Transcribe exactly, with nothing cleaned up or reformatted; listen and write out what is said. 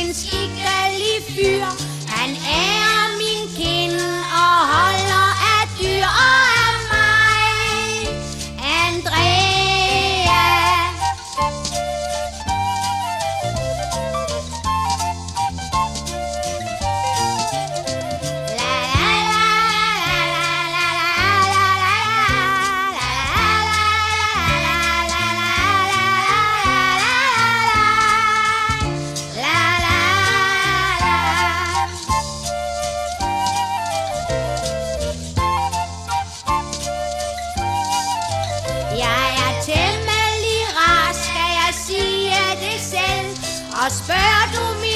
en skikkelig fyr. Han ærer min kind og holder af dyr og af mig, Andrea. Og spørger du min